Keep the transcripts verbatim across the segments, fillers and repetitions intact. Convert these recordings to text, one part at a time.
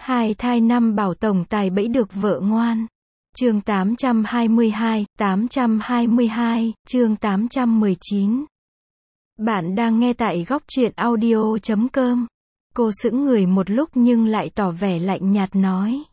Hai thai năm bảo tổng tài bẫy được vợ ngoan. Chương tám trăm hai mươi hai, tám trăm hai mươi hai, chương tám trăm mười chín. Bạn đang nghe tại góc truyện audio chấm com. Cô sững người một lúc nhưng lại tỏ vẻ lạnh nhạt nói.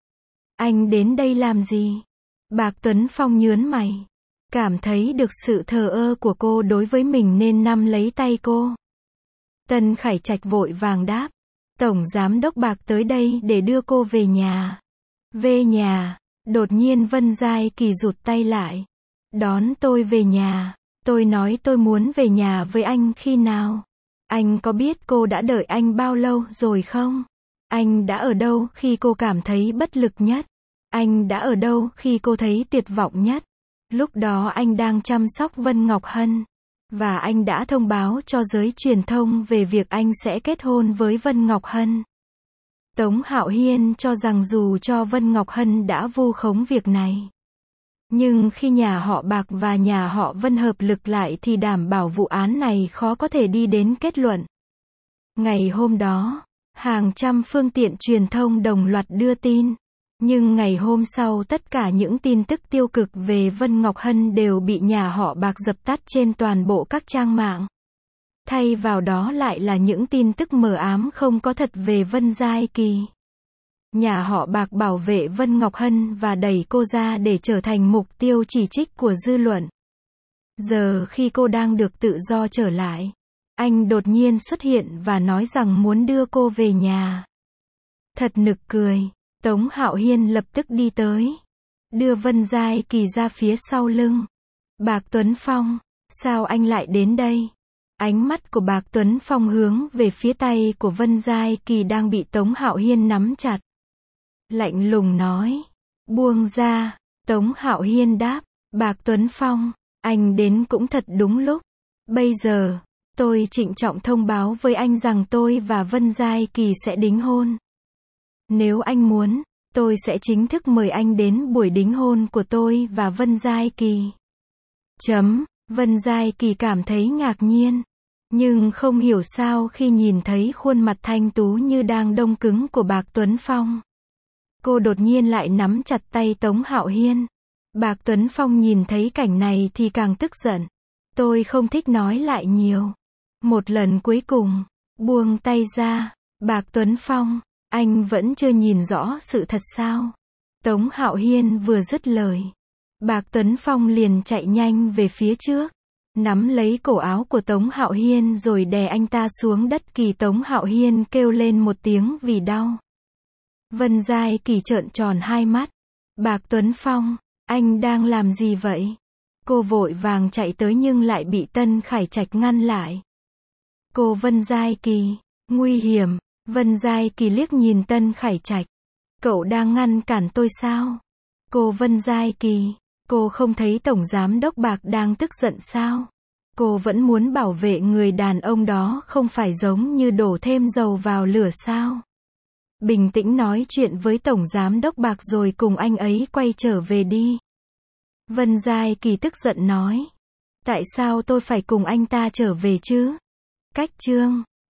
Anh đến đây làm gì? Bạc Tuấn Phong nhướng mày. Cảm thấy được sự thờ ơ của cô đối với mình nên nắm lấy tay cô. Tân Khải Trạch vội vàng đáp. Tổng giám đốc Bạc tới đây để đưa cô về nhà. Về nhà, đột nhiên Vân Giai Kỳ rụt tay lại. Đón tôi về nhà, tôi nói tôi muốn về nhà với anh khi nào? Anh có biết cô đã đợi anh bao lâu rồi không? Anh đã ở đâu khi cô cảm thấy bất lực nhất? Anh đã ở đâu khi cô thấy tuyệt vọng nhất? Lúc đó anh đang chăm sóc Vân Ngọc Hân. Và anh đã thông báo cho giới truyền thông về việc anh sẽ kết hôn với Vân Ngọc Hân. Tống Hạo Hiên cho rằng dù cho Vân Ngọc Hân đã vu khống việc này, nhưng khi nhà họ Bạc và nhà họ Vân hợp lực lại thì đảm bảo vụ án này khó có thể đi đến kết luận. Ngày hôm đó, hàng trăm phương tiện truyền thông đồng loạt đưa tin. Nhưng ngày hôm sau tất cả những tin tức tiêu cực về Vân Ngọc Hân đều bị nhà họ Bạc dập tắt trên toàn bộ các trang mạng. Thay vào đó lại là những tin tức mờ ám không có thật về Vân Giai Kỳ. Nhà họ Bạc bảo vệ Vân Ngọc Hân và đẩy cô ra để trở thành mục tiêu chỉ trích của dư luận. Giờ khi cô đang được tự do trở lại, anh đột nhiên xuất hiện và nói rằng muốn đưa cô về nhà. Thật nực cười. Tống Hạo Hiên lập tức đi tới, đưa Vân Giai Kỳ ra phía sau lưng. Bạc Tuấn Phong, sao anh lại đến đây? Ánh mắt của Bạc Tuấn Phong hướng về phía tay của Vân Giai Kỳ đang bị Tống Hạo Hiên nắm chặt. Lạnh lùng nói, buông ra. Tống Hạo Hiên đáp, Bạc Tuấn Phong, anh đến cũng thật đúng lúc. Bây giờ, tôi trịnh trọng thông báo với anh rằng tôi và Vân Giai Kỳ sẽ đính hôn. Nếu anh muốn, tôi sẽ chính thức mời anh đến buổi đính hôn của tôi và Vân Giai Kỳ. Chấm, Vân Giai Kỳ cảm thấy ngạc nhiên, nhưng không hiểu sao khi nhìn thấy khuôn mặt thanh tú như đang đông cứng của Bạc Tuấn Phong. Cô đột nhiên lại nắm chặt tay Tống Hạo Hiên. Bạc Tuấn Phong nhìn thấy cảnh này thì càng tức giận. Tôi không thích nói lại nhiều. Một lần cuối cùng, buông tay ra. Bạc Tuấn Phong, anh vẫn chưa nhìn rõ sự thật sao? Tống Hạo Hiên vừa dứt lời, Bạc Tuấn Phong liền chạy nhanh về phía trước, nắm lấy cổ áo của Tống Hạo Hiên rồi đè anh ta xuống đất. Kỳ Tống Hạo Hiên kêu lên một tiếng vì đau. Vân Giai Kỳ trợn tròn hai mắt. Bạc Tuấn Phong, anh đang làm gì vậy? Cô vội vàng chạy tới nhưng lại bị Tân Khải Trạch ngăn lại. Cô Vân Giai Kỳ, nguy hiểm. Vân Giai Kỳ liếc nhìn Tân Khải Trạch. Cậu đang ngăn cản tôi sao? Cô Vân Giai Kỳ, cô không thấy Tổng Giám đốc Bạc đang tức giận sao? Cô vẫn muốn bảo vệ người đàn ông đó không phải giống như đổ thêm dầu vào lửa sao? Bình tĩnh nói chuyện với Tổng Giám đốc Bạc rồi cùng anh ấy quay trở về đi. Vân Giai Kỳ tức giận nói. Tại sao tôi phải cùng anh ta trở về chứ? Cách chương